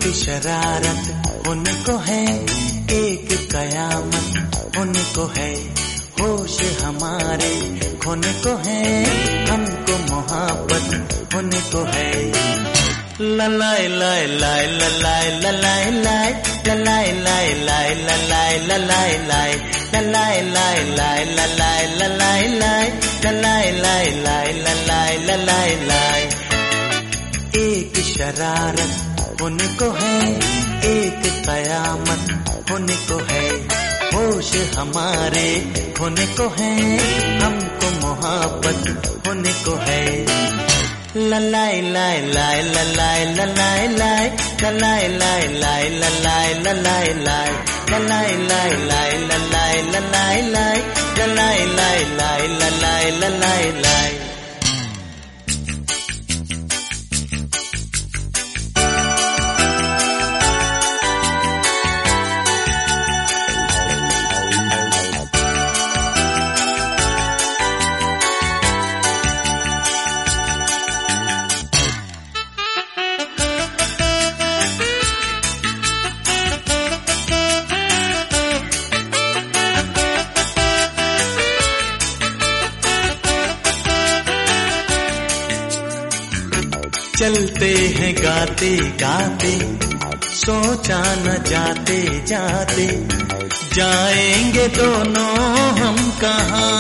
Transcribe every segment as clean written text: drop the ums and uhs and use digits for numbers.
शरारत उनको है, एक कयामत उनको है, होश हमारे खोने को है, हमको मोहब्बत उनको है। ललाई लाई लाई ललाई ललाई लाई ललाई लाई लाई ललाई ललाई लाई ललाई लाई लाई ललाई ललाई लाई ललाई लाई लाई ललाई ललाई लाई। एक शरारत उनको है, एक कयामत उनको है, होश हमारे खोने को है, हमको मोहब्बत होने को है। ललाई लाई लाई ललाई ललाई लाई ललाई लाई लाई ललाई ललाई लाई ललाई लाई लाई ललाई ललाई लाई ललाई लाई लाई ललाई ललाई लाई। चलते हैं गाते गाते, सोचा न जाते जाते, जाएंगे दोनों हम कहाँ।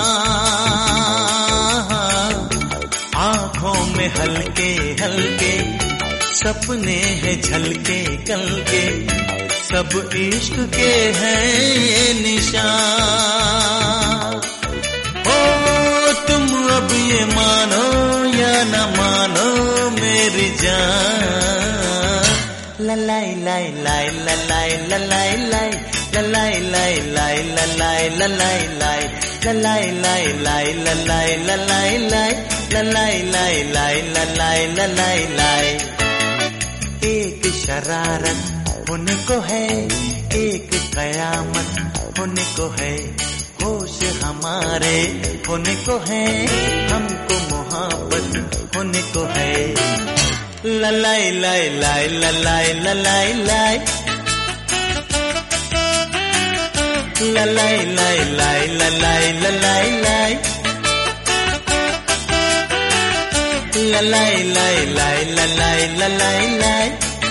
आँखों में हल्के हल्के सपने हैं झलके कल के, सब इश्क के हैं ये निशान। ओ तुम अब ये मानो या न मानो मेरी जान। ललाई लाई लाई ललाई ललाई लाई ललाई लाई लाई ललाई ललाई लाई ललाई लाई लाई ललाई ललाई लाई ललाई लाई लाई ललाई ललाई लाई। एक शरारत उनको है, एक कयामत उनको है, होश हमारे होने को है, हमको मोहब्बत होने को है। ललाई लाई लाई ललाई ललाई लाई ललाई लाई लाई ललाई ललाई लाई ललाई लाई लाई ललाई ललाई लाई।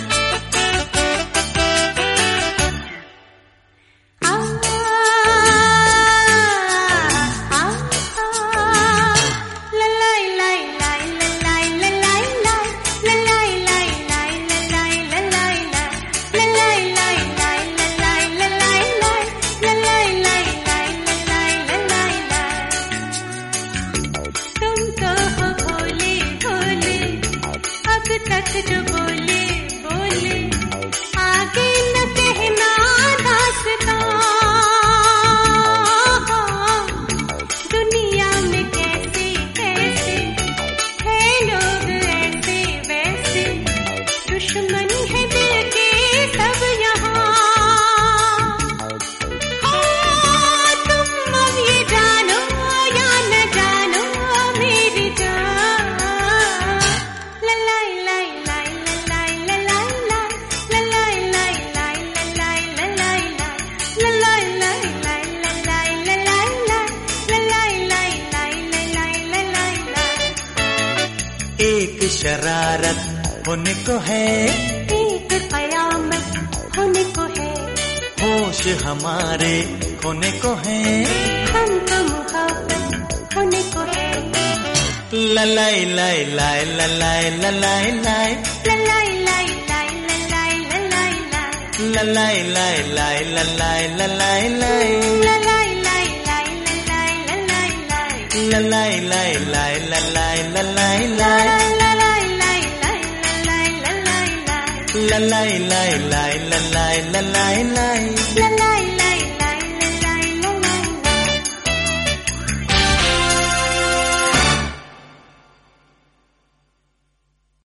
जो बोले बोले आगे न कहना दास्तां, दुनिया में कैसे कैसे है लोग ऐसे वैसे, दुश्मन है दिल के सब यहाँ। तुम अब ये जानो या न जानो मेरी जान। ललाई लाई एक शरारत उनको है, एक कयामत उनको है, होश हमारे खोने को है, हमको मोहब्बत होने को है। ललाई लाई लाई ललाई ललाई लाई ललाई लाई लाई ललाई ललाई लाई ललाई लाई लाई ललाई ललाई लाई ललाई लाई लाई ललाई ललाई लाई ललाई लाई लाई ललाई ललाई लाई ललाई लाई लाई ललाई लाई